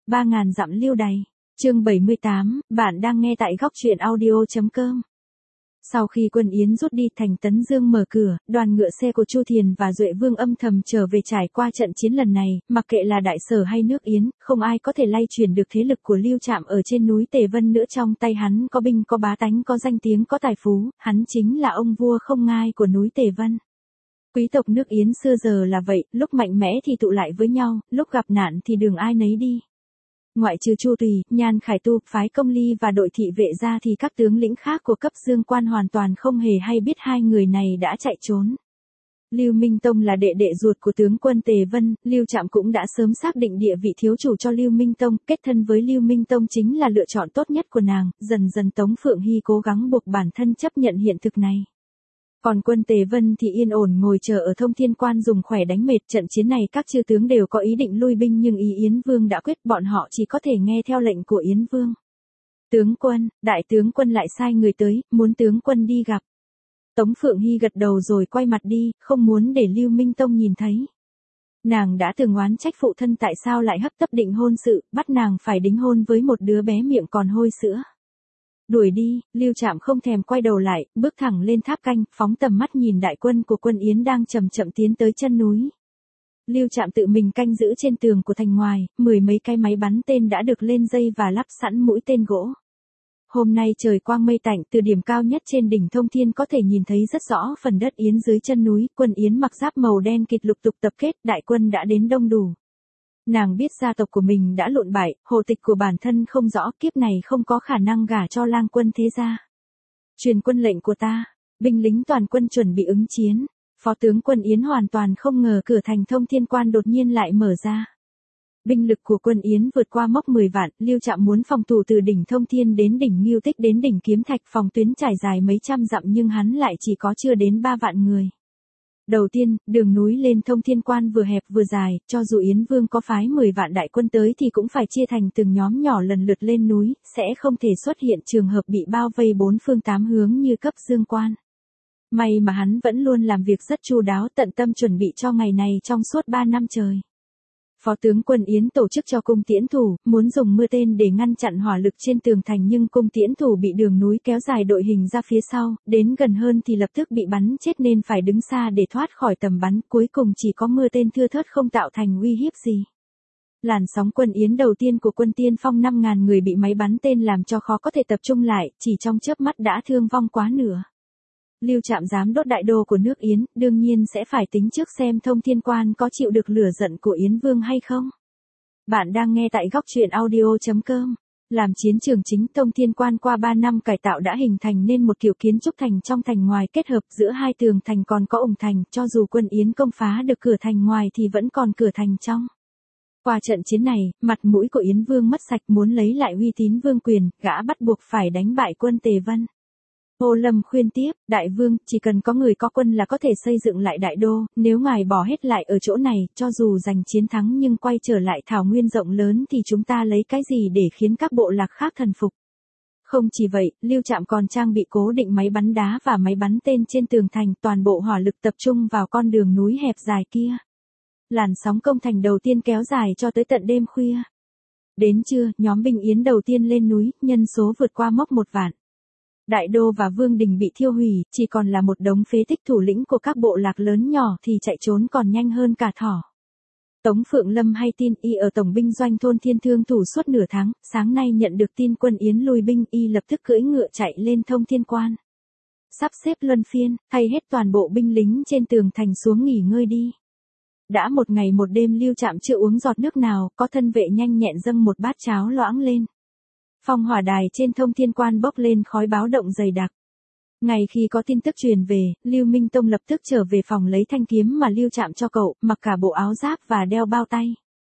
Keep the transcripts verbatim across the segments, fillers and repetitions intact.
ba ngàn dặm lưu đày. Chương bảy mươi tám, bạn đang nghe tại góc truyện audio chấm com. Sau khi quân Yến rút đi, thành Tấn Dương mở cửa, đoàn ngựa xe của Chu Thiền và Duệ Vương âm thầm trở về. Trải qua trận chiến lần này, mặc kệ là Đại Sở hay nước Yến, không ai có thể lay chuyển được thế lực của Lưu Trạm ở trên núi Tề Vân nữa. Trong tay hắn có binh, có bá tánh, có danh tiếng, có tài phú, hắn chính là ông vua không ngai của núi Tề Vân. Quý tộc nước Yến xưa giờ là vậy, lúc mạnh mẽ thì tụ lại với nhau, lúc gặp nạn thì đường ai nấy đi. Ngoại trừ Chu Tùy, Nhan Khải Tu, phái Công Ly và đội thị vệ ra thì các tướng lĩnh khác của cấp Dương Quan hoàn toàn không hề hay biết hai người này đã chạy trốn. Lưu Minh Tông là đệ đệ ruột của tướng quân Tề Vân, Lưu Trạm cũng đã sớm xác định địa vị thiếu chủ cho Lưu Minh Tông, kết thân với Lưu Minh Tông chính là lựa chọn tốt nhất của nàng. Dần dần Tống Phượng Hy cố gắng buộc bản thân chấp nhận hiện thực này. Còn quân Tề Vân thì yên ổn ngồi chờ ở Thông Thiên Quan dùng khỏe đánh mệt. Trận chiến này các chư tướng đều có ý định lui binh, nhưng ý Yến Vương đã quyết, bọn họ chỉ có thể nghe theo lệnh của Yến Vương. Tướng quân, đại tướng quân lại sai người tới, muốn tướng quân đi gặp. Tống Phượng Hy gật đầu rồi quay mặt đi, không muốn để Lưu Minh Tông nhìn thấy. Nàng đã từng oán trách phụ thân tại sao lại hấp tấp định hôn sự, bắt nàng phải đính hôn với một đứa bé miệng còn hôi sữa. Đuổi đi, Lưu Trạm không thèm quay đầu lại, bước thẳng lên tháp canh, phóng tầm mắt nhìn đại quân của quân Yến đang chậm chậm tiến tới chân núi. Lưu Trạm tự mình canh giữ trên tường của thành ngoài, mười mấy cái máy bắn tên đã được lên dây và lắp sẵn mũi tên gỗ. Hôm nay trời quang mây tạnh, từ điểm cao nhất trên đỉnh Thông Thiên có thể nhìn thấy rất rõ phần đất Yến dưới chân núi. Quân Yến mặc giáp màu đen kịt lục tục tập kết, đại quân đã đến đông đủ. Nàng biết gia tộc của mình đã lụn bại, hộ tịch của bản thân không rõ, kiếp này không có khả năng gả cho lang quân thế gia. Truyền quân lệnh của ta, binh lính toàn quân chuẩn bị ứng chiến. Phó tướng quân Yến hoàn toàn không ngờ cửa thành Thông Thiên Quan đột nhiên lại mở ra. Binh lực của quân Yến vượt qua mốc mười vạn, Lưu Trạm muốn phòng thủ từ đỉnh Thông Thiên đến đỉnh Ngưu Tích đến đỉnh Kiếm Thạch, phòng tuyến trải dài mấy trăm dặm nhưng hắn lại chỉ có chưa đến ba vạn người. Đầu tiên, đường núi lên Thông Thiên Quan vừa hẹp vừa dài, cho dù Yến Vương có phái mười vạn đại quân tới thì cũng phải chia thành từng nhóm nhỏ lần lượt lên núi, sẽ không thể xuất hiện trường hợp bị bao vây bốn phương tám hướng như cấp Dương Quan. May mà hắn vẫn luôn làm việc rất chu đáo, tận tâm chuẩn bị cho ngày này trong suốt ba năm trời. Phó tướng quân Yến tổ chức cho cung tiễn thủ, muốn dùng mưa tên để ngăn chặn hỏa lực trên tường thành, nhưng cung tiễn thủ bị đường núi kéo dài đội hình ra phía sau, đến gần hơn thì lập tức bị bắn chết nên phải đứng xa để thoát khỏi tầm bắn, cuối cùng chỉ có mưa tên thưa thớt không tạo thành uy hiếp gì. Làn sóng quân Yến đầu tiên của quân tiên phong năm ngàn người bị máy bắn tên làm cho khó có thể tập trung lại, chỉ trong chớp mắt đã thương vong quá nửa. Lưu Trạm dám đốt đại đô của nước Yến, đương nhiên sẽ phải tính trước xem Thông Thiên Quan có chịu được lửa giận của Yến Vương hay không. Bạn đang nghe tại góc truyện audio chấm com. Làm chiến trường chính, Thông Thiên Quan qua ba năm cải tạo đã hình thành nên một kiểu kiến trúc thành trong thành ngoài, kết hợp giữa hai tường thành còn có ủng thành, cho dù quân Yến công phá được cửa thành ngoài thì vẫn còn cửa thành trong. Qua trận chiến này, mặt mũi của Yến Vương mất sạch, muốn lấy lại uy tín vương quyền, gã bắt buộc phải đánh bại quân Tề Vân. Ô Lâm khuyên tiếp, đại vương, chỉ cần có người có quân là có thể xây dựng lại đại đô, nếu ngài bỏ hết lại ở chỗ này, cho dù giành chiến thắng nhưng quay trở lại thảo nguyên rộng lớn thì chúng ta lấy cái gì để khiến các bộ lạc khác thần phục. Không chỉ vậy, Lưu Trạm còn trang bị cố định máy bắn đá và máy bắn tên trên tường thành, toàn bộ hỏa lực tập trung vào con đường núi hẹp dài kia. Làn sóng công thành đầu tiên kéo dài cho tới tận đêm khuya. Đến trưa, nhóm binh Yến đầu tiên lên núi, nhân số vượt qua mốc một vạn. Đại đô và vương đình bị thiêu hủy, chỉ còn là một đống phế tích, thủ lĩnh của các bộ lạc lớn nhỏ thì chạy trốn còn nhanh hơn cả thỏ. Tống Phượng Lâm hay tin, y ở tổng binh doanh thôn Thiên Thương thủ suốt nửa tháng, sáng nay nhận được tin quân Yến lui binh, y lập tức cưỡi ngựa chạy lên Thông Thiên Quan. Sắp xếp luân phiên, thay hết toàn bộ binh lính trên tường thành xuống nghỉ ngơi đi. Đã một ngày một đêm Lưu Trạm chưa uống giọt nước nào, có thân vệ nhanh nhẹn dâng một bát cháo loãng lên. Phong hỏa đài trên Thông Thiên Quan bốc lên khói báo động dày đặc. Ngày khi có tin tức truyền về, Lưu Minh Tông lập tức trở về phòng lấy thanh kiếm mà Lưu Trạm cho cậu, mặc cả bộ áo giáp và đeo bao tay.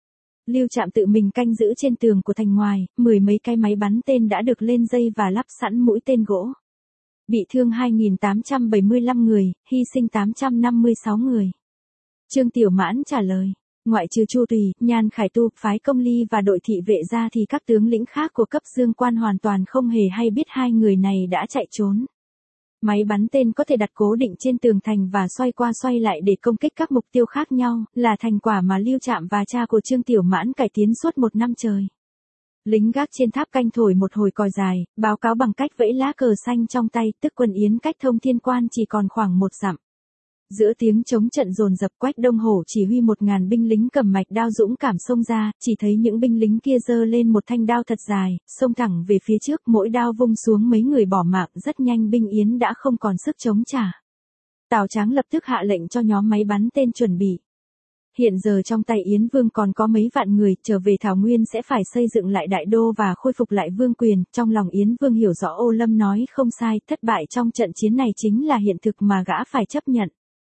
Lưu Trạm tự mình canh giữ trên tường của thành ngoài, mười mấy cái máy bắn tên đã được lên dây và lắp sẵn mũi tên gỗ. Bị thương hai nghìn tám trăm bảy mươi lăm người, hy sinh tám trăm năm mươi sáu người. Trương Tiểu Mãn trả lời. Ngoại trừ Chu Tùy, Nhan Khải Tu, phái Công Ly và đội thị vệ ra thì các tướng lĩnh khác của cấp Dương Quan hoàn toàn không hề hay biết hai người này đã chạy trốn. Máy bắn tên có thể đặt cố định trên tường thành và xoay qua xoay lại để công kích các mục tiêu khác nhau, là thành quả mà Lưu Trạm và cha của Trương Tiểu Mãn cải tiến suốt một năm trời. Lính gác trên tháp canh thổi một hồi còi dài, báo cáo bằng cách vẫy lá cờ xanh trong tay, tức quân Yến cách Thông Thiên Quan chỉ còn khoảng một dặm. Giữa tiếng chống trận dồn dập, Quách Đông Hổ chỉ huy một ngàn binh lính cầm mạch đao dũng cảm xông ra, chỉ thấy những binh lính kia giơ lên một thanh đao thật dài, xông thẳng về phía trước, mỗi đao vung xuống mấy người bỏ mạng, rất nhanh binh Yến đã không còn sức chống trả. Tào Tráng lập tức hạ lệnh cho nhóm máy bắn tên chuẩn bị. Hiện giờ trong tay Yến Vương còn có mấy vạn người, trở về Thảo Nguyên sẽ phải xây dựng lại đại đô và khôi phục lại vương quyền, trong lòng Yến Vương hiểu rõ Ô Lâm nói không sai, thất bại trong trận chiến này chính là hiện thực mà gã phải chấp nhận.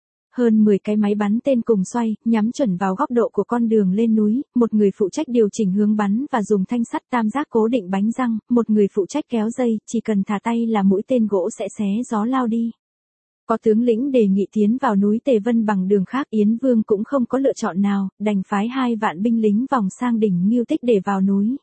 Hơn mười cái máy bắn tên cùng xoay, nhắm chuẩn vào góc độ của con đường lên núi, một người phụ trách điều chỉnh hướng bắn và dùng thanh sắt tam giác cố định bánh răng, một người phụ trách kéo dây, chỉ cần thả tay là mũi tên gỗ sẽ xé gió lao đi. Có tướng lĩnh đề nghị tiến vào núi Tề Vân bằng đường khác, Yến Vương cũng không có lựa chọn nào, đành phái hai vạn binh lính vòng sang đỉnh Ngưu Tích để vào núi.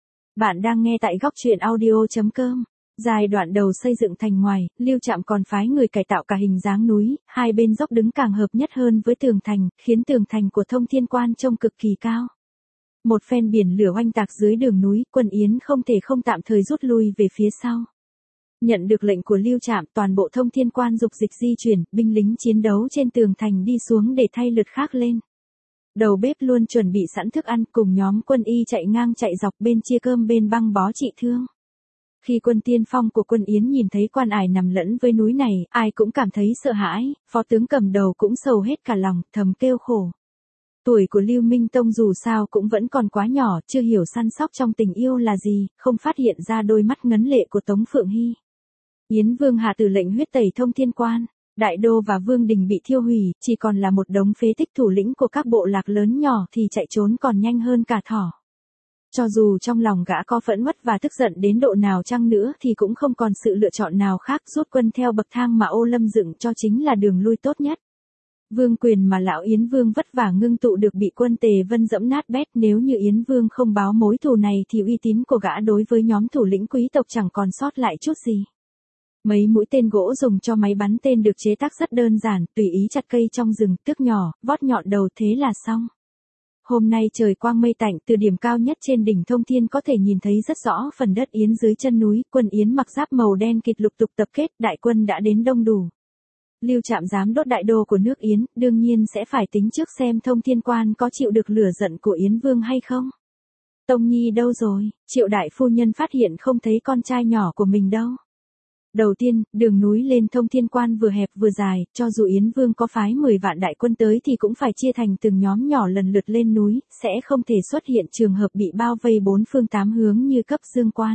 Bạn đang nghe tại góc truyện audio chấm com. Giai đoạn đầu xây dựng thành ngoài, Lưu Trạm còn phái người cải tạo cả hình dáng núi, hai bên dốc đứng càng hợp nhất hơn với tường thành, khiến tường thành của Thông Thiên Quan trông cực kỳ cao. Một phen biển lửa oanh tạc dưới đường núi, quân Yến không thể không tạm thời rút lui về phía sau. Nhận được lệnh của Lưu Trạm, toàn bộ Thông Thiên Quan dục dịch di chuyển, binh lính chiến đấu trên tường thành đi xuống để thay lượt khác lên. Đầu bếp luôn chuẩn bị sẵn thức ăn, cùng nhóm quân y chạy ngang chạy dọc, bên chia cơm bên băng bó trị thương. Khi quân tiên phong của quân Yến nhìn thấy quan ải nằm lẫn với núi này, ai cũng cảm thấy sợ hãi, phó tướng cầm đầu cũng sầu hết cả lòng, thầm kêu khổ. Tuổi của Lưu Minh Tông dù sao cũng vẫn còn quá nhỏ, chưa hiểu săn sóc trong tình yêu là gì, không phát hiện ra đôi mắt ngấn lệ của Tống Phượng Hy. Yến Vương hạ tử lệnh huyết tẩy Thông Thiên Quan, đại đô và vương đình bị thiêu hủy, chỉ còn là một đống phế tích, thủ lĩnh của các bộ lạc lớn nhỏ thì chạy trốn còn nhanh hơn cả thỏ. Cho dù trong lòng gã có phẫn uất và tức giận đến độ nào chăng nữa thì cũng không còn sự lựa chọn nào khác, rút quân theo bậc thang mà Ô Lâm dựng cho chính là đường lui tốt nhất. Vương quyền mà lão Yến Vương vất vả ngưng tụ được bị quân Tề Vân dẫm nát bét, nếu như Yến Vương không báo mối thù này thì uy tín của gã đối với nhóm thủ lĩnh quý tộc chẳng còn sót lại chút gì. Mấy mũi tên gỗ dùng cho máy bắn tên được chế tác rất đơn giản, tùy ý chặt cây trong rừng, tước nhỏ, vót nhọn đầu thế là xong. Hôm nay trời quang mây tạnh, từ điểm cao nhất trên đỉnh Thông Thiên có thể nhìn thấy rất rõ phần đất Yến dưới chân núi, quân Yến mặc giáp màu đen kịt lục tục tập kết, đại quân đã đến đông đủ. Lưu Trạm dám đốt đại đô của nước Yến, đương nhiên sẽ phải tính trước xem Thông Thiên Quan có chịu được lửa giận của Yến Vương hay không. Tông Nhi đâu rồi? Triệu đại phu nhân phát hiện không thấy con trai nhỏ của mình đâu. Đầu tiên, đường núi lên Thông Thiên Quan vừa hẹp vừa dài, cho dù Yến Vương có phái mười vạn đại quân tới thì cũng phải chia thành từng nhóm nhỏ lần lượt lên núi, sẽ không thể xuất hiện trường hợp bị bao vây bốn phương tám hướng như cấp Dương Quan.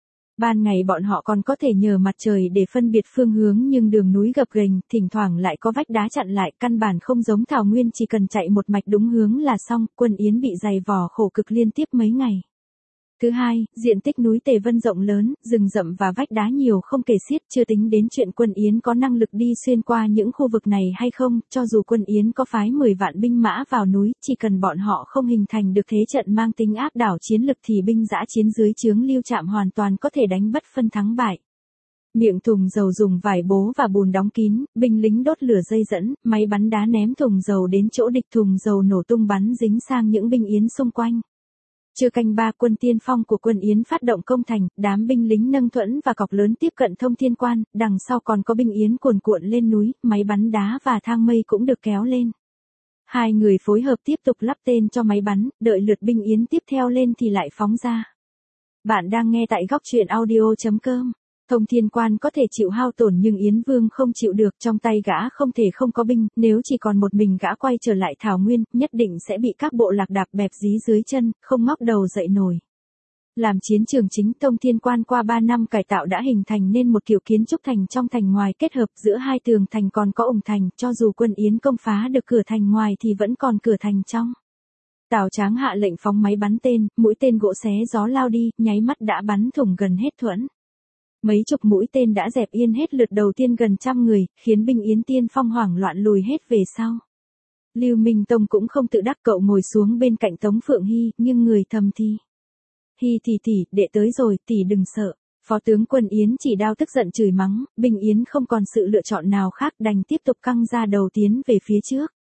Ban ngày bọn họ còn có thể nhờ mặt trời để phân biệt phương hướng, nhưng đường núi gập ghềnh, thỉnh thoảng lại có vách đá chặn lại, căn bản không giống Thảo Nguyên, chỉ cần chạy một mạch đúng hướng là xong, quân Yến bị dày vò khổ cực liên tiếp mấy ngày. Thứ hai, diện tích núi Tề Vân rộng lớn, rừng rậm và vách đá nhiều không kể xiết, chưa tính đến chuyện quân Yến có năng lực đi xuyên qua những khu vực này hay không, cho dù quân Yến có phái mười vạn binh mã vào núi, chỉ cần bọn họ không hình thành được thế trận mang tính áp đảo chiến lực thì binh dã chiến dưới trướng Lưu Trạm hoàn toàn có thể đánh bất phân thắng bại. Miệng thùng dầu dùng vải bố và bùn đóng kín, binh lính đốt lửa dây dẫn, máy bắn đá ném thùng dầu đến chỗ địch, thùng dầu nổ tung bắn dính sang những binh Yến xung quanh. Trưa canh ba, quân tiên phong của quân Yến phát động công thành, đám binh lính nâng thuẫn và cọc lớn tiếp cận Thông Thiên Quan, đằng sau còn có binh Yến cuồn cuộn lên núi, máy bắn đá và thang mây cũng được kéo lên. Hai người phối hợp tiếp tục lắp tên cho máy bắn, đợi lượt binh Yến tiếp theo lên thì lại phóng ra. Bạn đang nghe tại góc truyện audio chấm com. Thông Thiên Quan có thể chịu hao tổn nhưng Yến Vương không chịu được, trong tay gã không thể không có binh, nếu chỉ còn một mình gã quay trở lại Thảo Nguyên, nhất định sẽ bị các bộ lạc đạp bẹp dí dưới chân, không ngóc đầu dậy nổi. Làm chiến trường chính, Thông Thiên Quan qua ba năm cải tạo đã hình thành nên một kiểu kiến trúc thành trong thành ngoài, kết hợp giữa hai tường thành còn có ủng thành, cho dù quân Yến công phá được cửa thành ngoài thì vẫn còn cửa thành trong. Tào Tráng hạ lệnh phóng máy bắn tên, mũi tên gỗ xé gió lao đi, nháy mắt đã bắn thủng gần hết thuẫn. Mấy chục mũi tên đã dẹp yên hết lượt đầu tiên gần trăm người, khiến binh Yến tiên phong hoảng loạn lùi hết về sau. Lưu Minh Tông cũng không tự đắc, cậu ngồi xuống bên cạnh Tống Phượng Hy, nhưng người thầm thì. Hi thì tỷ, đệ tới rồi, tỷ đừng sợ. Phó tướng quân Yến chỉ đao tức giận chửi mắng, binh Yến không còn sự lựa chọn nào khác, đành tiếp tục căng ra đầu tiến về phía trước.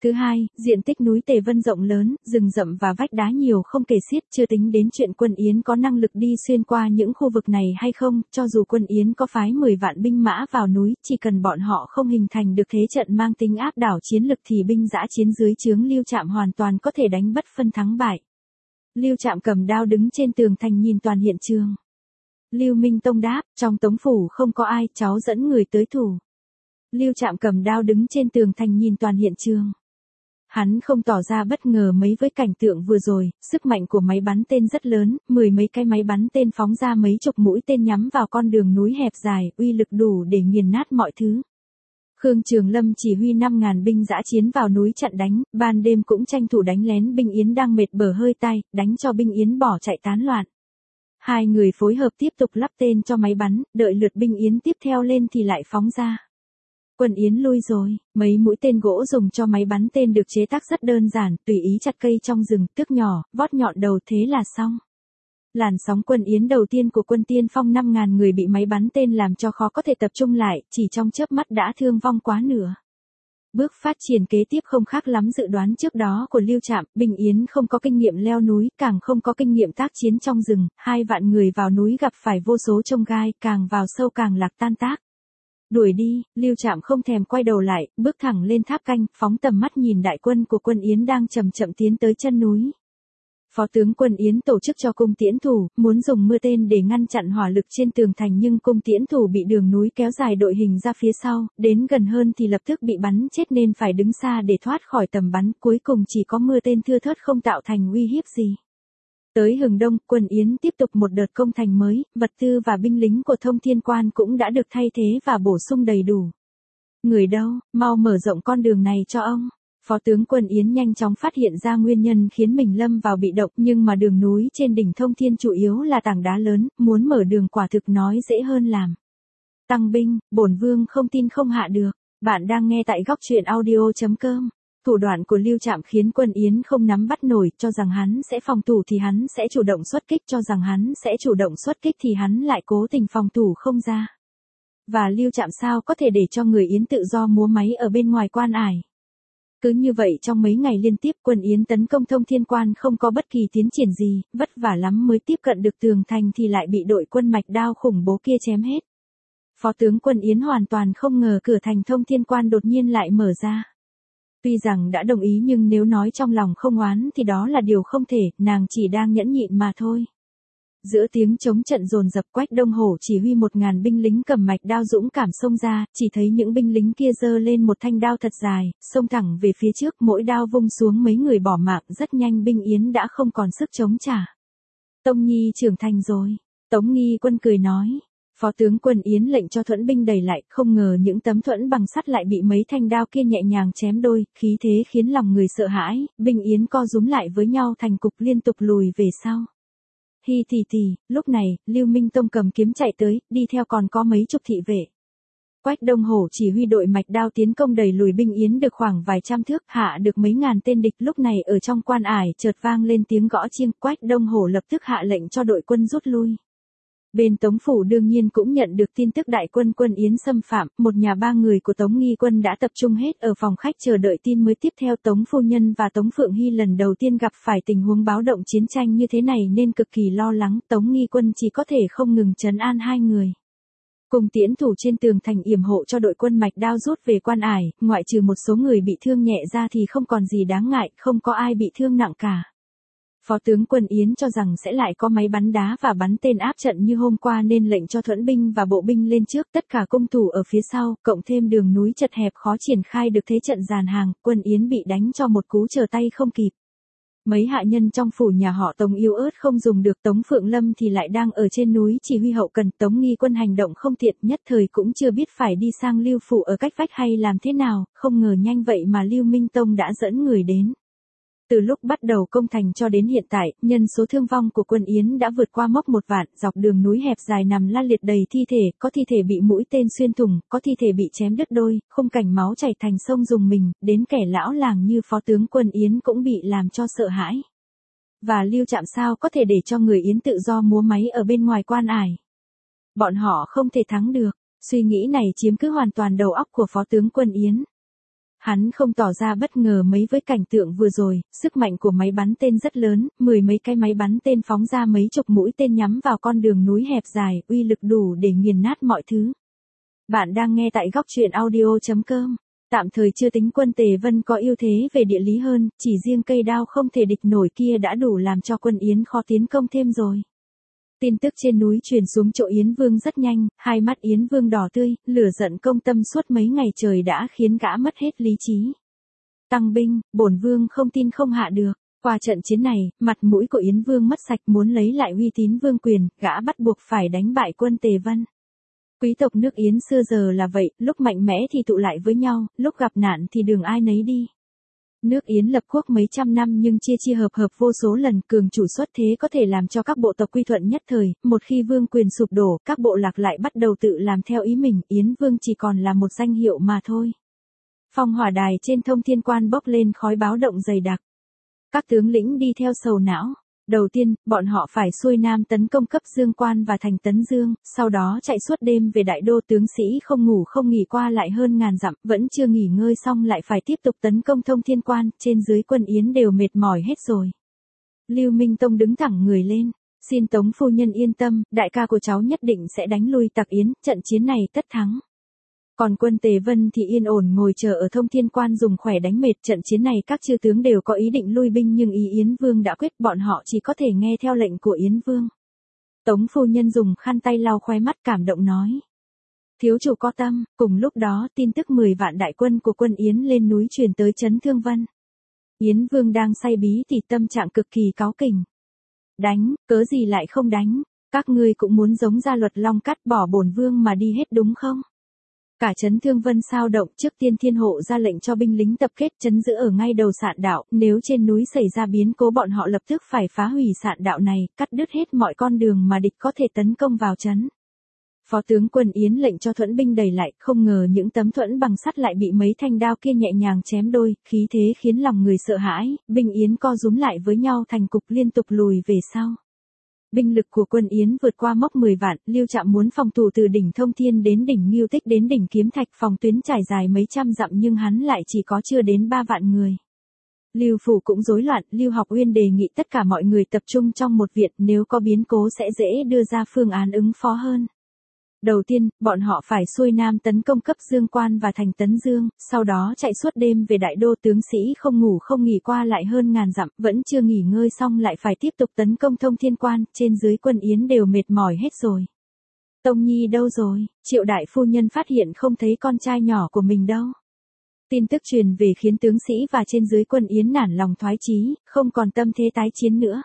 Thứ hai, diện tích núi Tề Vân rộng lớn, rừng rậm và vách đá nhiều không kể xiết, chưa tính đến chuyện quân Yến có năng lực đi xuyên qua những khu vực này hay không, cho dù quân Yến có phái mười vạn binh mã vào núi, chỉ cần bọn họ không hình thành được thế trận mang tính áp đảo chiến lực thì binh dã chiến dưới trướng Lưu Trạm hoàn toàn có thể đánh bất phân thắng bại. Lưu Trạm cầm đao đứng trên tường thành nhìn toàn hiện trường. Lưu Minh Tông đáp, trong Tống phủ không có ai, cháu dẫn người tới thủ. Lưu Trạm cầm đao đứng trên tường thành nhìn toàn hiện trường. Hắn không tỏ ra bất ngờ mấy với cảnh tượng vừa rồi, sức mạnh của máy bắn tên rất lớn, mười mấy cái máy bắn tên phóng ra mấy chục mũi tên nhắm vào con đường núi hẹp dài, uy lực đủ để nghiền nát mọi thứ. Khương Trường Lâm chỉ huy năm ngàn binh dã chiến vào núi chặn đánh, ban đêm cũng tranh thủ đánh lén binh Yến đang mệt bở hơi tay, đánh cho binh Yến bỏ chạy tán loạn. Hai người phối hợp tiếp tục lắp tên cho máy bắn, đợi lượt binh Yến tiếp theo lên thì lại phóng ra. Quân Yến lui rồi, mấy mũi tên gỗ dùng cho máy bắn tên được chế tác rất đơn giản, tùy ý chặt cây trong rừng, tước nhỏ, vót nhọn đầu thế là xong. Làn sóng quân Yến đầu tiên của quân tiên phong năm ngàn người bị máy bắn tên làm cho khó có thể tập trung lại, chỉ trong chớp mắt đã thương vong quá nửa. Bước phát triển kế tiếp không khác lắm dự đoán trước đó của Lưu Trạm, binh Yến không có kinh nghiệm leo núi, càng không có kinh nghiệm tác chiến trong rừng, hai vạn người vào núi gặp phải vô số chông gai, càng vào sâu càng lạc tan tác. Đuổi đi, Lưu Trạm không thèm quay đầu lại, bước thẳng lên tháp canh, phóng tầm mắt nhìn đại quân của quân Yến đang chậm chậm tiến tới chân núi. Phó tướng quân Yến tổ chức cho cung tiễn thủ, muốn dùng mưa tên để ngăn chặn hỏa lực trên tường thành nhưng cung tiễn thủ bị đường núi kéo dài đội hình ra phía sau, đến gần hơn thì lập tức bị bắn chết nên phải đứng xa để thoát khỏi tầm bắn, cuối cùng chỉ có mưa tên thưa thớt không tạo thành uy hiếp gì. Tới hừng đông, quân Yến tiếp tục một đợt công thành mới, vật tư và binh lính của Thông Thiên Quan cũng đã được thay thế và bổ sung đầy đủ. Người đâu, mau mở rộng con đường này cho ông. Phó tướng quân Yến nhanh chóng phát hiện ra nguyên nhân khiến mình lâm vào bị động, nhưng mà đường núi trên đỉnh Thông Thiên chủ yếu là tảng đá lớn, muốn mở đường quả thực nói dễ hơn làm. Tăng binh, bổn vương không tin không hạ được. Bạn đang nghe tại góc truyện audio chấm com. Thủ đoạn của Lưu Trạm khiến quân Yến không nắm bắt nổi, cho rằng hắn sẽ phòng thủ thì hắn sẽ chủ động xuất kích, cho rằng hắn sẽ chủ động xuất kích thì hắn lại cố tình phòng thủ không ra. Và Lưu Trạm sao có thể để cho người Yến tự do múa máy ở bên ngoài quan ải. Cứ như vậy trong mấy ngày liên tiếp quân Yến tấn công Thông Thiên Quan không có bất kỳ tiến triển gì, vất vả lắm mới tiếp cận được tường thành thì lại bị đội quân Mạch Đao khủng bố kia chém hết. Phó tướng quân Yến hoàn toàn không ngờ cửa thành Thông Thiên Quan đột nhiên lại mở ra. Tuy rằng đã đồng ý nhưng nếu nói trong lòng không oán thì đó là điều không thể, nàng chỉ đang nhẫn nhịn mà thôi. Giữa tiếng chống trận dồn dập, Quách Đông Hổ chỉ huy một ngàn binh lính cầm mạch đao dũng cảm xông ra, chỉ thấy những binh lính kia giơ lên một thanh đao thật dài, xông thẳng về phía trước, mỗi đao vung xuống mấy người bỏ mạng, rất nhanh binh Yến đã không còn sức chống trả. Tông Nhi trưởng thành rồi, Tống Nghi Quân cười nói. Phó tướng quân Yến lệnh cho thuẫn binh đẩy lại, không ngờ những tấm thuẫn bằng sắt lại bị mấy thanh đao kia nhẹ nhàng chém đôi, khí thế khiến lòng người sợ hãi, binh Yến co rúm lại với nhau thành cục liên tục lùi về sau. Hi thì thì, lúc này, Lưu Minh Tông cầm kiếm chạy tới, đi theo còn có mấy chục thị vệ. Quách Đông Hổ chỉ huy đội mạch đao tiến công đẩy lùi binh Yến được khoảng vài trăm thước, hạ được mấy ngàn tên địch, lúc này ở trong quan ải chợt vang lên tiếng gõ chiêng, Quách Đông Hổ lập tức hạ lệnh cho đội quân rút lui. Bên Tống phủ đương nhiên cũng nhận được tin tức đại quân quân Yến xâm phạm, một nhà ba người của Tống Nghi Quân đã tập trung hết ở phòng khách chờ đợi tin mới. Tiếp theo Tống Phu Nhân và Tống Phượng Hy lần đầu tiên gặp phải tình huống báo động chiến tranh như thế này nên cực kỳ lo lắng, Tống Nghi Quân chỉ có thể không ngừng trấn an hai người. Cùng tiễn thủ trên tường thành yểm hộ cho đội quân mạch đao rút về quan ải, ngoại trừ một số người bị thương nhẹ ra thì không còn gì đáng ngại, không có ai bị thương nặng cả. Phó tướng quân Yến cho rằng sẽ lại có máy bắn đá và bắn tên áp trận như hôm qua nên lệnh cho thuẫn binh và bộ binh lên trước, tất cả cung thủ ở phía sau, cộng thêm đường núi chật hẹp khó triển khai được thế trận dàn hàng, quân Yến bị đánh cho một cú trở tay không kịp. Mấy hạ nhân trong phủ nhà họ Tống yếu ớt không dùng được, Tống Phượng Lâm thì lại đang ở trên núi chỉ huy hậu cần, Tống Nghi Quân hành động không tiện, nhất thời cũng chưa biết phải đi sang Lưu phủ ở cách vách hay làm thế nào, không ngờ nhanh vậy mà Lưu Minh Tông đã dẫn người đến. Từ lúc bắt đầu công thành cho đến hiện tại, nhân số thương vong của quân Yến đã vượt qua mốc một vạn, dọc đường núi hẹp dài nằm la liệt đầy thi thể, có thi thể bị mũi tên xuyên thủng, có thi thể bị chém đứt đôi, khung cảnh máu chảy thành sông dùng mình, đến kẻ lão làng như phó tướng quân Yến cũng bị làm cho sợ hãi. Và Lưu Trạm sao có thể để cho người Yến tự do múa máy ở bên ngoài quan ải. Bọn họ không thể thắng được, suy nghĩ này chiếm cứ hoàn toàn đầu óc của phó tướng quân Yến. Hắn không tỏ ra bất ngờ mấy với cảnh tượng vừa rồi, sức mạnh của máy bắn tên rất lớn, mười mấy cái máy bắn tên phóng ra mấy chục mũi tên nhắm vào con đường núi hẹp dài, uy lực đủ để nghiền nát mọi thứ. Bạn đang nghe tại góc truyện audio chấm com. Tạm thời chưa tính quân Tề Vân có ưu thế về địa lý hơn, chỉ riêng cây đao không thể địch nổi kia đã đủ làm cho quân Yến khó tiến công thêm rồi. Tin tức trên núi truyền xuống chỗ Yến Vương rất nhanh, hai mắt Yến Vương đỏ tươi, lửa giận công tâm suốt mấy ngày trời đã khiến gã mất hết lý trí. Tăng binh, bổn vương không tin không hạ được. Qua trận chiến này, mặt mũi của Yến Vương mất sạch, muốn lấy lại uy tín vương quyền, gã bắt buộc phải đánh bại quân Tề Vân. Quý tộc nước Yến xưa giờ là vậy, lúc mạnh mẽ thì tụ lại với nhau, lúc gặp nạn thì đường ai nấy đi. Nước Yến lập quốc mấy trăm năm nhưng chia chia hợp hợp vô số lần, cường chủ xuất thế có thể làm cho các bộ tộc quy thuận nhất thời, một khi vương quyền sụp đổ, các bộ lạc lại bắt đầu tự làm theo ý mình, Yến Vương chỉ còn là một danh hiệu mà thôi. Phong hỏa đài trên Thông Thiên Quan bốc lên khói báo động dày đặc. Các tướng lĩnh đi theo sầu não. Đầu tiên, bọn họ phải xuôi nam tấn công cấp Dương Quan và thành Tấn Dương, sau đó chạy suốt đêm về đại đô, tướng sĩ không ngủ không nghỉ qua lại hơn ngàn dặm, vẫn chưa nghỉ ngơi xong lại phải tiếp tục tấn công Thông Thiên Quan, trên dưới quân Yến đều mệt mỏi hết rồi. Lưu Minh Tông đứng thẳng người lên, xin Tống phu nhân yên tâm, đại ca của cháu nhất định sẽ đánh lui tặc Yến, trận chiến này tất thắng. Còn quân Tề Vân thì yên ổn ngồi chờ ở Thông Thiên Quan dùng khỏe đánh mệt, trận chiến này các chư tướng đều có ý định lui binh nhưng ý Yến Vương đã quyết, bọn họ chỉ có thể nghe theo lệnh của Yến Vương. Tống phu nhân dùng khăn tay lau khóe mắt cảm động nói. Thiếu chủ có tâm, cùng lúc đó tin tức mười vạn đại quân của quân Yến lên núi truyền tới trấn Thương Vân. Yến Vương đang say bí thì tâm trạng cực kỳ cáu kỉnh. Đánh, cớ gì lại không đánh, các ngươi cũng muốn giống Gia Luật Long cắt bỏ bổn vương mà đi hết đúng không? Cả trấn Thương Vân sao động, trước tiên Thiên Hộ ra lệnh cho binh lính tập kết trấn giữ ở ngay đầu sạn đạo, nếu trên núi xảy ra biến cố bọn họ lập tức phải phá hủy sạn đạo này, cắt đứt hết mọi con đường mà địch có thể tấn công vào trấn. Phó tướng quân Yến lệnh cho thuẫn binh đẩy lại, không ngờ những tấm thuẫn bằng sắt lại bị mấy thanh đao kia nhẹ nhàng chém đôi, khí thế khiến lòng người sợ hãi, binh Yến co rúm lại với nhau thành cục liên tục lùi về sau. Binh lực của quân Yến vượt qua mốc mười vạn, Lưu Trạm muốn phòng thủ từ đỉnh Thông Thiên đến đỉnh Ngưu Tích đến đỉnh Kiếm Thạch, phòng tuyến trải dài mấy trăm dặm nhưng hắn lại chỉ có chưa đến ba vạn người. Lưu phủ cũng rối loạn, Lưu Học Uyên đề nghị tất cả mọi người tập trung trong một viện, nếu có biến cố sẽ dễ đưa ra phương án ứng phó hơn. Đầu tiên, bọn họ phải xuôi nam tấn công cấp Dương Quan và thành Tấn Dương, sau đó chạy suốt đêm về đại đô, tướng sĩ không ngủ không nghỉ qua lại hơn ngàn dặm, vẫn chưa nghỉ ngơi xong lại phải tiếp tục tấn công Thông Thiên Quan, trên dưới quân Yến đều mệt mỏi hết rồi. Tông Nhi đâu rồi? Triệu đại phu nhân phát hiện không thấy con trai nhỏ của mình đâu. Tin tức truyền về khiến tướng sĩ và trên dưới quân Yến nản lòng thoái chí, không còn tâm thế tái chiến nữa.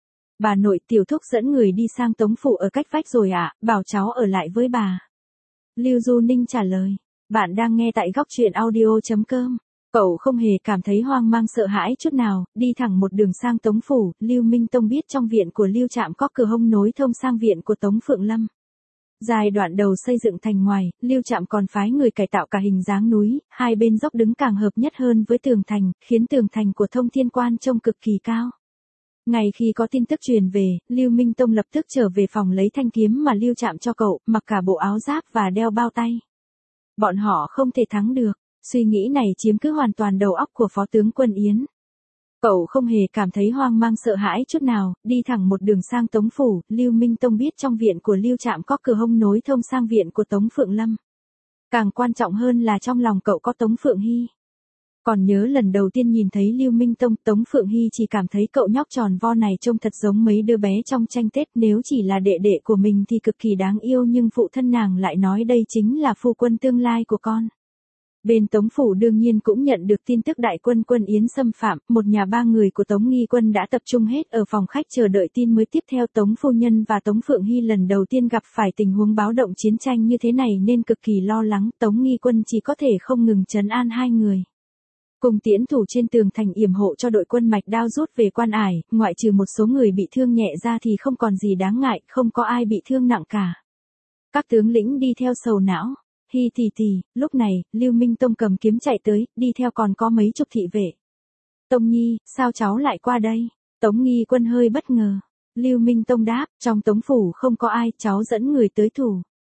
Bà nội, tiểu thúc dẫn người đi sang Tống phủ ở cách vách rồi ạ, à, bảo cháu ở lại với bà. Lưu Du Ninh trả lời. Bạn đang nghe tại góc truyện audio chấm com. Cậu không hề cảm thấy hoang mang sợ hãi chút nào, đi thẳng một đường sang Tống phủ. Lưu Minh Tông biết trong viện của Lưu Trạm có cửa hông nối thông sang viện của Tống Phượng Lâm. Giai đoạn đầu xây dựng thành ngoài, Lưu Trạm còn phái người cải tạo cả hình dáng núi, hai bên dốc đứng càng hợp nhất hơn với tường thành, khiến tường thành của Thông Thiên Quan trông cực kỳ cao. Ngay khi có tin tức truyền về, Lưu Minh Tông lập tức trở về phòng lấy thanh kiếm mà Lưu Trạm cho cậu, mặc cả bộ áo giáp và đeo bao tay. Bọn họ không thể thắng được, suy nghĩ này chiếm cứ hoàn toàn đầu óc của phó tướng quân Yến. Cậu không hề cảm thấy hoang mang sợ hãi chút nào, đi thẳng một đường sang Tống phủ, Lưu Minh Tông biết trong viện của Lưu Trạm có cửa hông nối thông sang viện của Tống Phượng Lâm. Càng quan trọng hơn là trong lòng cậu có Tống Phượng Hy. Còn nhớ lần đầu tiên nhìn thấy Lưu Minh Tông, Tống Phượng Hy chỉ cảm thấy cậu nhóc tròn vo này trông thật giống mấy đứa bé trong tranh Tết, nếu chỉ là đệ đệ của mình thì cực kỳ đáng yêu nhưng phụ thân nàng lại nói đây chính là phu quân tương lai của con. Bên Tống phủ đương nhiên cũng nhận được tin tức đại quân quân Yến xâm phạm, một nhà ba người của Tống Nghi Quân đã tập trung hết ở phòng khách chờ đợi tin mới. Tiếp theo Tống phu nhân và Tống Phượng Hy lần đầu tiên gặp phải tình huống báo động chiến tranh như thế này nên cực kỳ lo lắng, Tống Nghi Quân chỉ có thể không ngừng trấn an hai người. Cùng tiễn thủ trên tường thành yểm hộ cho đội quân Mạch Đao rút về Quan Ải, ngoại trừ một số người bị thương nhẹ ra thì không còn gì đáng ngại, không có ai bị thương nặng cả. Các tướng lĩnh đi theo sầu não. Hi thì thì, lúc này, Lưu Minh Tông cầm kiếm chạy tới, đi theo còn có mấy chục thị vệ. Tông Nhi, sao cháu lại qua đây? Tống Nghi Quân hơi bất ngờ. Lưu Minh Tông đáp, trong Tống phủ không có ai, cháu dẫn người tới thủ.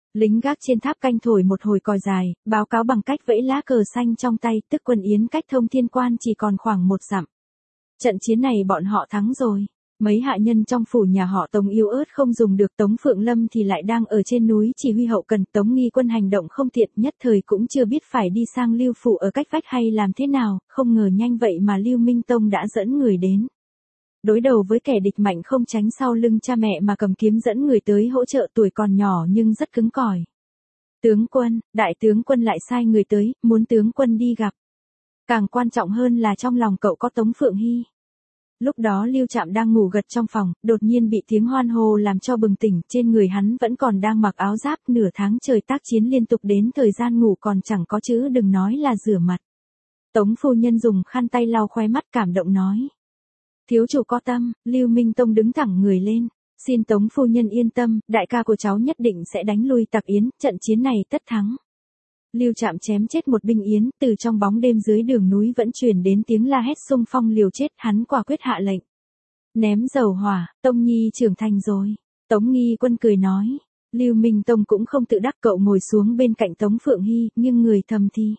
Lính gác trên tháp canh thổi một hồi còi dài, báo cáo bằng cách vẫy lá cờ xanh trong tay, tức quân Yến cách Thông Thiên Quan chỉ còn khoảng một dặm. Trận chiến này bọn họ thắng rồi. Mấy hạ nhân trong phủ nhà họ Tống yếu ớt không dùng được, Tống Phượng Lâm thì lại đang ở trên núi chỉ huy hậu cần. Tống Nghi Quân hành động không tiện, nhất thời cũng chưa biết phải đi sang Lưu phủ ở cách vách hay làm thế nào, không ngờ nhanh vậy mà Lưu Minh Tông đã dẫn người đến. Đối đầu với kẻ địch mạnh không tránh sau lưng cha mẹ mà cầm kiếm dẫn người tới hỗ trợ, tuổi còn nhỏ nhưng rất cứng cỏi. Tướng quân, đại tướng quân lại sai người tới, muốn tướng quân đi gặp. Càng quan trọng hơn là trong lòng cậu có Tống Phượng Hy. Lúc đó Lưu Trạm đang ngủ gật trong phòng, đột nhiên bị tiếng hoan hô làm cho bừng tỉnh, trên người hắn vẫn còn đang mặc áo giáp, nửa tháng trời tác chiến liên tục đến thời gian ngủ còn chẳng có chứ đừng nói là rửa mặt. Tống phu nhân dùng khăn tay lau khóe mắt cảm động nói. Thiếu chủ có tâm. Lưu Minh Tông đứng thẳng người lên. Xin Tống phu nhân yên tâm, đại ca của cháu nhất định sẽ đánh lui Tặc Yến, trận chiến này tất thắng. Lưu Trạm chém chết một binh Yến, từ trong bóng đêm dưới đường núi vẫn truyền đến tiếng la hét xung phong liều chết, hắn quả quyết hạ lệnh. Ném dầu hỏa, Tông Nhi trưởng thành rồi. Tống Nghi Quân cười nói. Lưu Minh Tông cũng không tự đắc, cậu ngồi xuống bên cạnh Tống Phượng Hy, nhưng người thầm thì.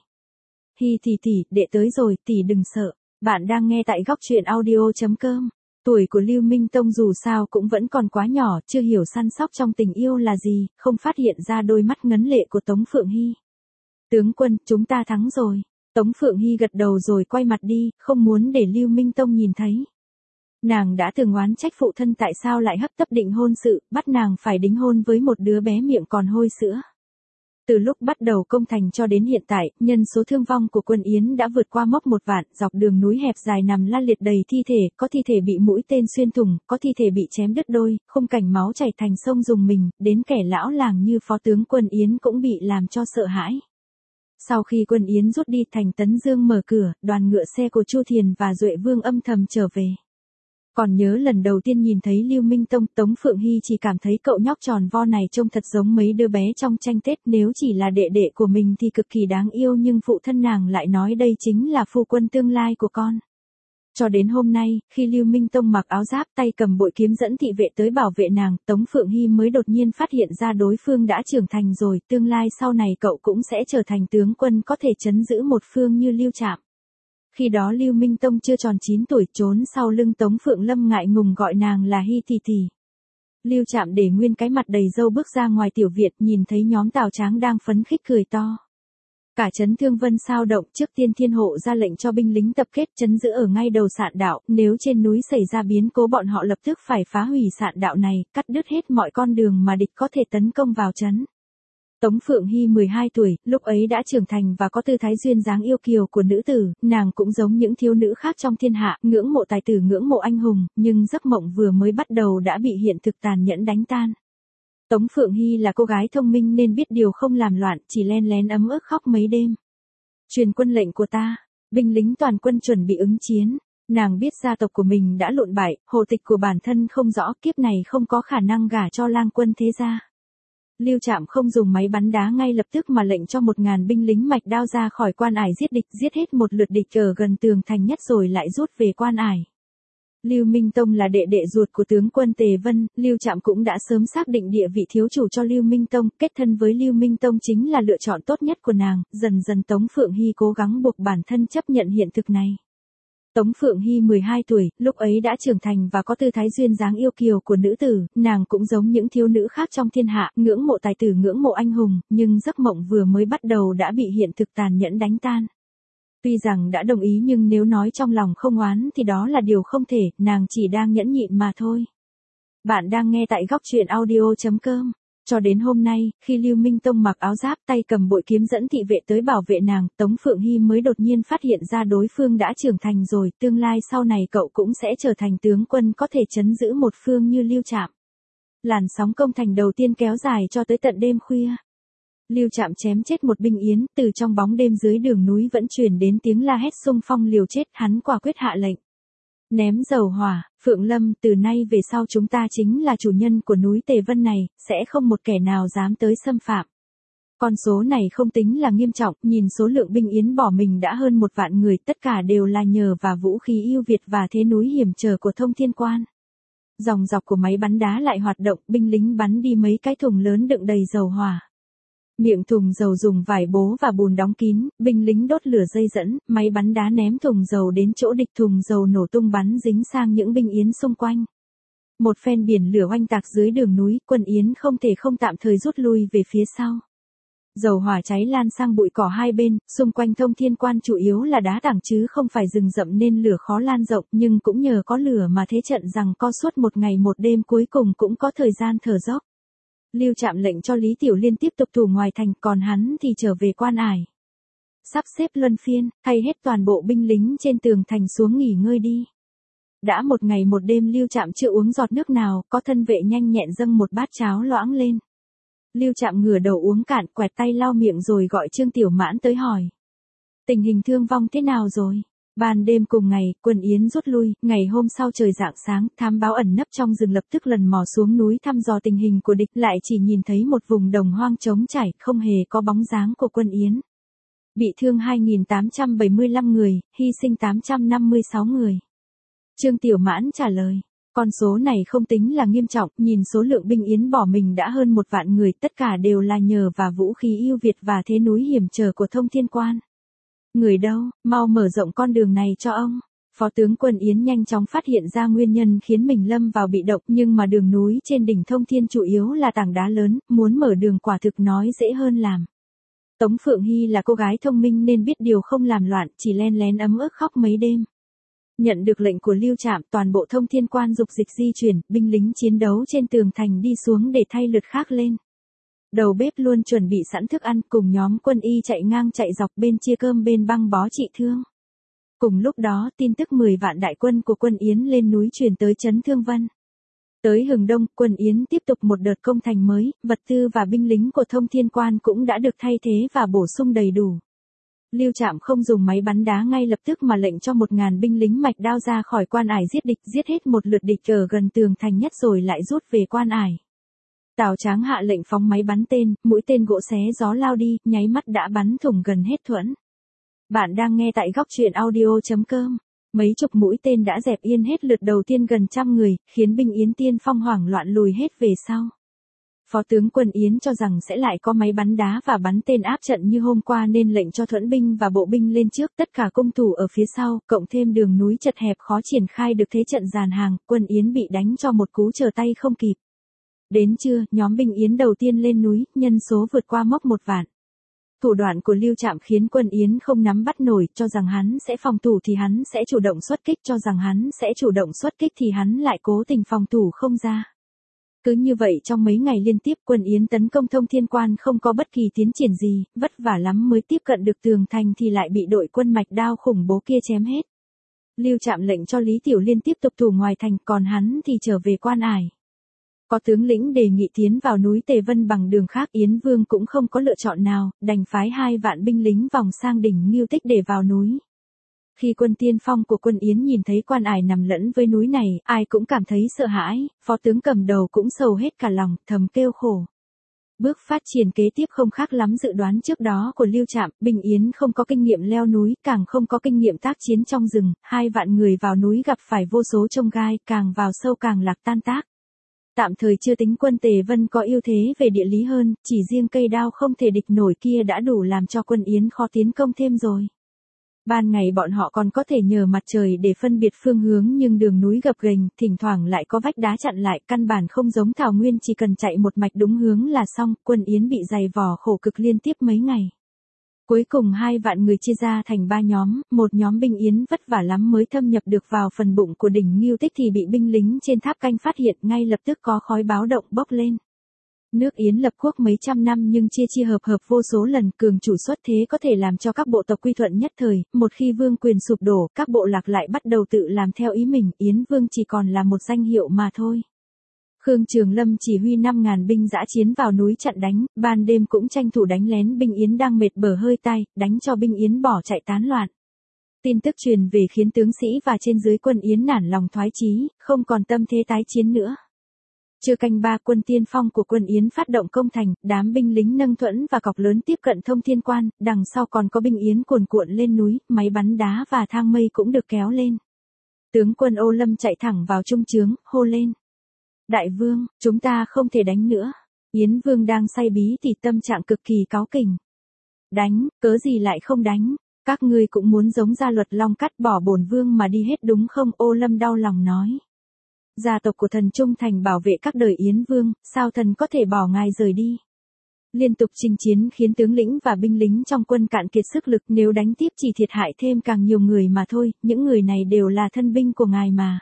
Hy tỷ tỷ, đệ tới rồi, tỷ đừng sợ. Bạn đang nghe tại góc truyện audio chấm com. Tuổi của Lưu Minh Tông dù sao cũng vẫn còn quá nhỏ, chưa hiểu săn sóc trong tình yêu là gì, không phát hiện ra đôi mắt ngấn lệ của Tống Phượng Hy. Tướng quân, chúng ta thắng rồi. Tống Phượng Hy gật đầu rồi quay mặt đi, không muốn để Lưu Minh Tông nhìn thấy. Nàng đã từng oán trách phụ thân tại sao lại hấp tấp định hôn sự, bắt nàng phải đính hôn với một đứa bé miệng còn hôi sữa. Từ lúc bắt đầu công thành cho đến hiện tại, nhân số thương vong của quân Yến đã vượt qua mốc một vạn, dọc đường núi hẹp dài nằm la liệt đầy thi thể, có thi thể bị mũi tên xuyên thủng, có thi thể bị chém đứt đôi, khung cảnh máu chảy thành sông rùng mình, đến kẻ lão làng như phó tướng quân Yến cũng bị làm cho sợ hãi. Sau khi quân Yến rút đi, thành Tấn Dương mở cửa, đoàn ngựa xe của Chu Thiền và Duệ Vương âm thầm trở về. Còn nhớ lần đầu tiên nhìn thấy Lưu Minh Tông, Tống Phượng Hy chỉ cảm thấy cậu nhóc tròn vo này trông thật giống mấy đứa bé trong tranh Tết, nếu chỉ là đệ đệ của mình thì cực kỳ đáng yêu, nhưng phụ thân nàng lại nói đây chính là phu quân tương lai của con. Cho đến hôm nay, khi Lưu Minh Tông mặc áo giáp, tay cầm bội kiếm dẫn thị vệ tới bảo vệ nàng, Tống Phượng Hy mới đột nhiên phát hiện ra đối phương đã trưởng thành rồi, tương lai sau này cậu cũng sẽ trở thành tướng quân có thể trấn giữ một phương như Lưu Trạm. Khi đó Lưu Minh Tông chưa tròn chín tuổi, trốn sau lưng Tống Phượng Lâm ngại ngùng gọi nàng là Hy tỷ tỷ. Lưu Trạm để nguyên cái mặt đầy râu bước ra ngoài tiểu viện, nhìn thấy nhóm Tào Tráng đang phấn khích cười to. Cả trấn Thương Vân sao động, trước tiên Thiên Hộ ra lệnh cho binh lính tập kết trấn giữ ở ngay đầu sạn đạo, nếu trên núi xảy ra biến cố bọn họ lập tức phải phá hủy sạn đạo này, cắt đứt hết mọi con đường mà địch có thể tấn công vào trấn. Tống Phượng Hy mười hai tuổi, lúc ấy đã trưởng thành và có tư thái duyên dáng yêu kiều của nữ tử, nàng cũng giống những thiếu nữ khác trong thiên hạ, ngưỡng mộ tài tử ngưỡng mộ anh hùng, nhưng giấc mộng vừa mới bắt đầu đã bị hiện thực tàn nhẫn đánh tan. Tống Phượng Hy là cô gái thông minh nên biết điều không làm loạn, chỉ len lén ấm ức khóc mấy đêm. Truyền quân lệnh của ta, binh lính toàn quân chuẩn bị ứng chiến. Nàng biết gia tộc của mình đã lụn bại, hộ tịch của bản thân không rõ, kiếp này không có khả năng gả cho lang quân thế gia. Lưu Trạm không dùng máy bắn đá ngay lập tức mà lệnh cho một ngàn binh lính mạch đao ra khỏi quan ải giết địch, giết hết một lượt địch ở gần tường thành nhất rồi lại rút về quan ải. Lưu Minh Tông là đệ đệ ruột của tướng quân Tề Vân, Lưu Trạm cũng đã sớm xác định địa vị thiếu chủ cho Lưu Minh Tông, kết thân với Lưu Minh Tông chính là lựa chọn tốt nhất của nàng, dần dần Tống Phượng Hy cố gắng buộc bản thân chấp nhận hiện thực này. Tống Phượng Hy mười hai tuổi, lúc ấy đã trưởng thành và có tư thái duyên dáng yêu kiều của nữ tử, nàng cũng giống những thiếu nữ khác trong thiên hạ, ngưỡng mộ tài tử ngưỡng mộ anh hùng, nhưng giấc mộng vừa mới bắt đầu đã bị hiện thực tàn nhẫn đánh tan. Tuy rằng đã đồng ý nhưng nếu nói trong lòng không oán thì đó là điều không thể, nàng chỉ đang nhẫn nhịn mà thôi. Bạn đang nghe tại góc truyện audio chấm com. Cho đến hôm nay, khi Lưu Minh Tông mặc áo giáp tay cầm bội kiếm dẫn thị vệ tới bảo vệ nàng, Tống Phượng Hy mới đột nhiên phát hiện ra đối phương đã trưởng thành rồi, tương lai sau này cậu cũng sẽ trở thành tướng quân có thể trấn giữ một phương như Lưu Trạm. Làn sóng công thành đầu tiên kéo dài cho tới tận đêm khuya. Lưu Trạm chém chết một binh Yến, từ trong bóng đêm dưới đường núi vẫn truyền đến tiếng la hét xung phong liều chết, hắn quả quyết hạ lệnh. Ném dầu hỏa, Phượng Lâm, từ nay về sau chúng ta chính là chủ nhân của núi Tề Vân này, sẽ không một kẻ nào dám tới xâm phạm. Con số này không tính là nghiêm trọng, nhìn số lượng binh Yến bỏ mình đã hơn một vạn người, tất cả đều là nhờ vào vũ khí ưu việt và thế núi hiểm trở của Thông Thiên Quan. Dòng dọc của máy bắn đá lại hoạt động, binh lính bắn đi mấy cái thùng lớn đựng đầy dầu hỏa. Miệng thùng dầu dùng vải bố và bùn đóng kín, binh lính đốt lửa dây dẫn, máy bắn đá ném thùng dầu đến chỗ địch, thùng dầu nổ tung bắn dính sang những binh yến xung quanh. Một phen biển lửa oanh tạc dưới đường núi, quân yến không thể không tạm thời rút lui về phía sau. Dầu hỏa cháy lan sang bụi cỏ hai bên, xung quanh Thông Thiên Quan chủ yếu là đá tảng chứ không phải rừng rậm nên lửa khó lan rộng, nhưng cũng nhờ có lửa mà thế trận rằng co suốt một ngày một đêm cuối cùng cũng có thời gian thở dốc. Lưu Trạm lệnh cho Lý Tiểu Liên tiếp tục thủ ngoài thành, còn hắn thì trở về Quan Ải. Sắp xếp luân phiên, thay hết toàn bộ binh lính trên tường thành xuống nghỉ ngơi đi. Đã một ngày một đêm Lưu Trạm chưa uống giọt nước nào, có thân vệ nhanh nhẹn dâng một bát cháo loãng lên. Lưu Trạm ngửa đầu uống cạn, quẹt tay lau miệng rồi gọi Trương Tiểu Mãn tới hỏi. Tình hình thương vong thế nào rồi? Ban đêm cùng ngày, quân yến rút lui, ngày hôm sau trời rạng sáng, thám báo ẩn nấp trong rừng lập tức lần mò xuống núi thăm dò tình hình của địch, lại chỉ nhìn thấy một vùng đồng hoang trống trải, không hề có bóng dáng của quân yến. Bị thương hai nghìn tám trăm bảy mươi lăm người, hy sinh tám trăm năm mươi sáu người. Trương Tiểu Mãn trả lời. Con số này không tính là nghiêm trọng, nhìn số lượng binh yến bỏ mình đã hơn một vạn người, tất cả đều là nhờ vào vũ khí ưu việt và thế núi hiểm trở của Thông Thiên Quan. Người đâu, mau mở rộng con đường này cho ông. Phó tướng quân Yến nhanh chóng phát hiện ra nguyên nhân khiến mình lâm vào bị động, nhưng mà đường núi trên đỉnh Thông Thiên chủ yếu là tảng đá lớn, muốn mở đường quả thực nói dễ hơn làm. Tống Phượng Hy là cô gái thông minh nên biết điều không làm loạn, chỉ len lén ấm ức khóc mấy đêm. Nhận được lệnh của Lưu Trạm, toàn bộ Thông Thiên Quan dục dịch di chuyển, binh lính chiến đấu trên tường thành đi xuống để thay lượt khác lên. Đầu bếp luôn chuẩn bị sẵn thức ăn, cùng nhóm quân y chạy ngang chạy dọc, bên chia cơm bên băng bó trị thương. Cùng lúc đó, tin tức mười vạn đại quân của quân Yến lên núi truyền tới trấn Thương Vân. Tới Hừng Đông, quân Yến tiếp tục một đợt công thành mới, vật tư và binh lính của Thông Thiên Quan cũng đã được thay thế và bổ sung đầy đủ. Lưu Trạm không dùng máy bắn đá ngay lập tức mà lệnh cho một ngàn binh lính mạch đao ra khỏi Quan Ải giết địch, giết hết một lượt địch ở gần tường thành nhất rồi lại rút về Quan Ải. Tào Tráng hạ lệnh phóng máy bắn tên, mũi tên gỗ xé gió lao đi, nháy mắt đã bắn thủng gần hết thuẫn. Bạn đang nghe tại góc truyện audio chấm com. Mấy chục mũi tên đã dẹp yên hết lượt đầu tiên gần trăm người, khiến binh Yến tiên phong hoảng loạn lùi hết về sau. Phó tướng quân Yến cho rằng sẽ lại có máy bắn đá và bắn tên áp trận như hôm qua nên lệnh cho thuẫn binh và bộ binh lên trước, tất cả cung thủ ở phía sau, cộng thêm đường núi chật hẹp khó triển khai được thế trận dàn hàng, quân Yến bị đánh cho một cú trở tay không kịp. Đến trưa, nhóm binh Yến đầu tiên lên núi, nhân số vượt qua mốc một vạn. Thủ đoạn của Lưu Trạm khiến quân Yến không nắm bắt nổi, cho rằng hắn sẽ phòng thủ thì hắn sẽ chủ động xuất kích, cho rằng hắn sẽ chủ động xuất kích thì hắn lại cố tình phòng thủ không ra. Cứ như vậy trong mấy ngày liên tiếp quân Yến tấn công Thông Thiên Quan không có bất kỳ tiến triển gì, vất vả lắm mới tiếp cận được tường thành thì lại bị đội quân mạch đao khủng bố kia chém hết. Lưu Trạm lệnh cho Lý Tiểu Liên tiếp tục thủ ngoài thành, còn hắn thì trở về Quan Ải. Có tướng lĩnh đề nghị tiến vào núi Tề Vân bằng đường khác, Yến Vương cũng không có lựa chọn nào, đành phái hai vạn binh lính vòng sang đỉnh Ngưu Tích để vào núi. Khi quân tiên phong của quân Yến nhìn thấy Quan Ải nằm lẫn với núi này, ai cũng cảm thấy sợ hãi, phó tướng cầm đầu cũng sầu hết cả lòng, thầm kêu khổ. Bước phát triển kế tiếp không khác lắm dự đoán trước đó của Lưu Trạm, binh Yến không có kinh nghiệm leo núi, càng không có kinh nghiệm tác chiến trong rừng, hai vạn người vào núi gặp phải vô số chông gai, càng vào sâu càng lạc tan tác. Tạm thời chưa tính quân Tề Vân có ưu thế về địa lý hơn, chỉ riêng cây đao không thể địch nổi kia đã đủ làm cho quân Yến khó tiến công thêm rồi. Ban ngày bọn họ còn có thể nhờ mặt trời để phân biệt phương hướng, nhưng đường núi gập ghềnh, thỉnh thoảng lại có vách đá chặn lại, căn bản không giống Thảo Nguyên chỉ cần chạy một mạch đúng hướng là xong, quân Yến bị dày vò khổ cực liên tiếp mấy ngày. Cuối cùng hai vạn người chia ra thành ba nhóm, một nhóm binh Yến vất vả lắm mới thâm nhập được vào phần bụng của đỉnh Ngưu Tích thì bị binh lính trên tháp canh phát hiện, ngay lập tức có khói báo động bốc lên. Nước Yến lập quốc mấy trăm năm nhưng chia chia hợp hợp vô số lần, cường chủ xuất thế có thể làm cho các bộ tộc quy thuận nhất thời, một khi vương quyền sụp đổ, các bộ lạc lại bắt đầu tự làm theo ý mình, Yến Vương chỉ còn là một danh hiệu mà thôi. Khương Trường Lâm chỉ huy năm ngàn binh dã chiến vào núi chặn đánh, ban đêm cũng tranh thủ đánh lén binh Yến đang mệt bở hơi tai, đánh cho binh Yến bỏ chạy tán loạn. Tin tức truyền về khiến tướng sĩ và trên dưới quân Yến nản lòng thoái chí, không còn tâm thế tái chiến nữa. Trưa canh ba, quân tiên phong của quân Yến phát động công thành, đám binh lính nâng thuẫn và cọc lớn tiếp cận Thông Thiên Quan, đằng sau còn có binh Yến cuồn cuộn lên núi, máy bắn đá và thang mây cũng được kéo lên. Tướng quân Ô Lâm chạy thẳng vào trung trướng, hô lên. Đại vương, chúng ta không thể đánh nữa. Yến Vương đang say bí thì tâm trạng cực kỳ cáu kỉnh. Đánh, cớ gì lại không đánh? Các ngươi cũng muốn giống gia luật long cắt bỏ bổn vương mà đi hết đúng không? Ô Lâm đau lòng nói. Gia tộc của thần trung thành bảo vệ các đời Yến Vương, sao thần có thể bỏ ngài rời đi? Liên tục chinh chiến khiến tướng lĩnh và binh lính trong quân cạn kiệt sức lực, nếu đánh tiếp chỉ thiệt hại thêm càng nhiều người mà thôi, những người này đều là thân binh của ngài mà.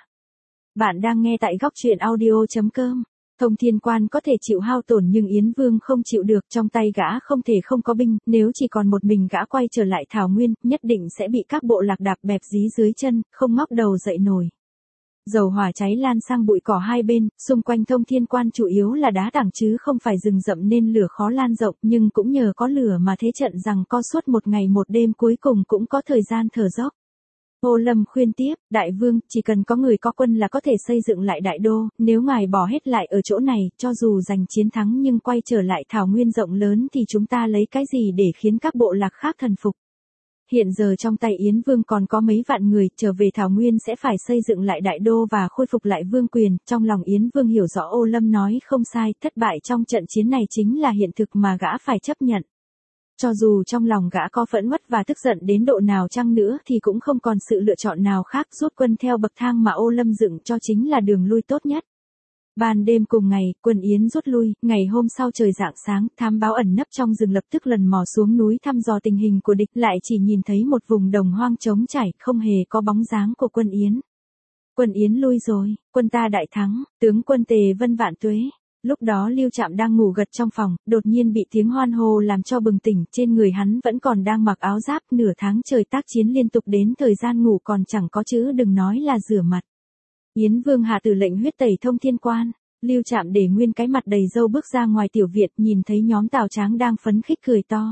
Bạn đang nghe tại góc truyện audio chấm com. Thông Thiên Quan có thể chịu hao tổn nhưng Yến Vương không chịu được, trong tay gã không thể không có binh, nếu chỉ còn một mình gã quay trở lại Thảo Nguyên, nhất định sẽ bị các bộ lạc đạp bẹp dí dưới chân, không ngóc đầu dậy nổi. Dầu hỏa cháy lan sang bụi cỏ hai bên, xung quanh Thông Thiên Quan chủ yếu là đá tảng chứ không phải rừng rậm nên lửa khó lan rộng, nhưng cũng nhờ có lửa mà thế trận rằng co suốt một ngày một đêm cuối cùng cũng có thời gian thở dốc. Ô Lâm khuyên tiếp, đại vương, chỉ cần có người có quân là có thể xây dựng lại đại đô, nếu ngài bỏ hết lại ở chỗ này, cho dù giành chiến thắng nhưng quay trở lại Thảo Nguyên rộng lớn thì chúng ta lấy cái gì để khiến các bộ lạc khác thần phục. Hiện giờ trong tay Yến Vương còn có mấy vạn người, trở về Thảo Nguyên sẽ phải xây dựng lại đại đô và khôi phục lại vương quyền, trong lòng Yến Vương hiểu rõ Ô Lâm nói không sai, thất bại trong trận chiến này chính là hiện thực mà gã phải chấp nhận. Cho dù trong lòng gã có phẫn uất và tức giận đến độ nào chăng nữa thì cũng không còn sự lựa chọn nào khác, rút quân theo bậc thang mà Ô Lâm dựng cho chính là đường lui tốt nhất. Ban đêm cùng ngày, quân Yến rút lui, ngày hôm sau trời rạng sáng, thám báo ẩn nấp trong rừng lập tức lần mò xuống núi thăm dò tình hình của địch, lại chỉ nhìn thấy một vùng đồng hoang trống trải, không hề có bóng dáng của quân Yến. Quân Yến lui rồi, quân ta đại thắng, tướng quân Tề Vân vạn tuế. Lúc đó Lưu Trạm đang ngủ gật trong phòng, đột nhiên bị tiếng hoan hô làm cho bừng tỉnh, trên người hắn vẫn còn đang mặc áo giáp, nửa tháng trời tác chiến liên tục đến thời gian ngủ còn chẳng có chữ đừng nói là rửa mặt. Yến Vương hạ tử lệnh huyết tẩy Thông Thiên Quan, Lưu Trạm để nguyên cái mặt đầy râu bước ra ngoài tiểu viện, nhìn thấy nhóm Tào Tráng đang phấn khích cười to.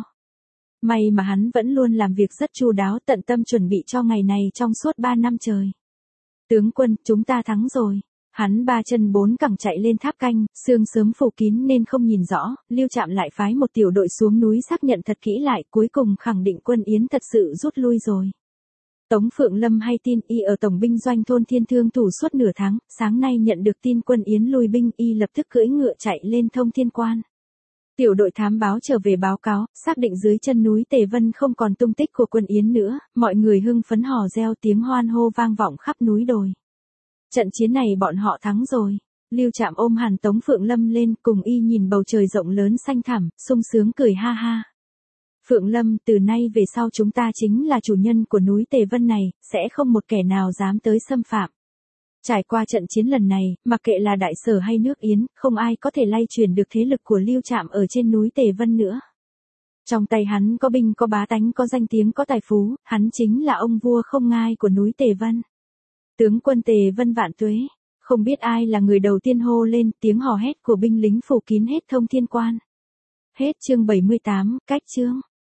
May mà hắn vẫn luôn làm việc rất chu đáo, tận tâm chuẩn bị cho ngày này trong suốt ba năm trời. Tướng quân, chúng ta thắng rồi. Hắn ba chân bốn cẳng chạy lên tháp canh, sương sớm phủ kín nên không nhìn rõ, Lưu Trạm lại phái một tiểu đội xuống núi xác nhận thật kỹ lại, cuối cùng khẳng định quân Yến thật sự rút lui rồi. Tống Phượng Lâm hay tin, y ở tổng binh doanh thôn Thiên Thương thủ suốt nửa tháng, sáng nay nhận được tin quân Yến lui binh, y lập tức cưỡi ngựa chạy lên Thông Thiên Quan. Tiểu đội thám báo trở về báo cáo, xác định dưới chân núi Tề Vân không còn tung tích của quân Yến nữa, mọi người hưng phấn hò reo, tiếng hoan hô vang vọng khắp núi đồi. Trận chiến này bọn họ thắng rồi. Lưu Trạm ôm hẳn Tống Phượng Lâm lên, cùng y nhìn bầu trời rộng lớn xanh thẳm, sung sướng cười ha ha. Phượng Lâm, từ nay về sau chúng ta chính là chủ nhân của núi Tề Vân này, sẽ không một kẻ nào dám tới xâm phạm. Trải qua trận chiến lần này, mặc kệ là Đại Sở hay nước Yến, không ai có thể lay chuyển được thế lực của Lưu Trạm ở trên núi Tề Vân nữa. Trong tay hắn có binh có bá tánh có danh tiếng có tài phú, hắn chính là ông vua không ngai của núi Tề Vân. Tướng quân Tề Vân vạn tuế, không biết ai là người đầu tiên hô lên, tiếng hò hét của binh lính phủ kín hết Thông Thiên Quan. Hết chương bảy mươi tám, cách chương.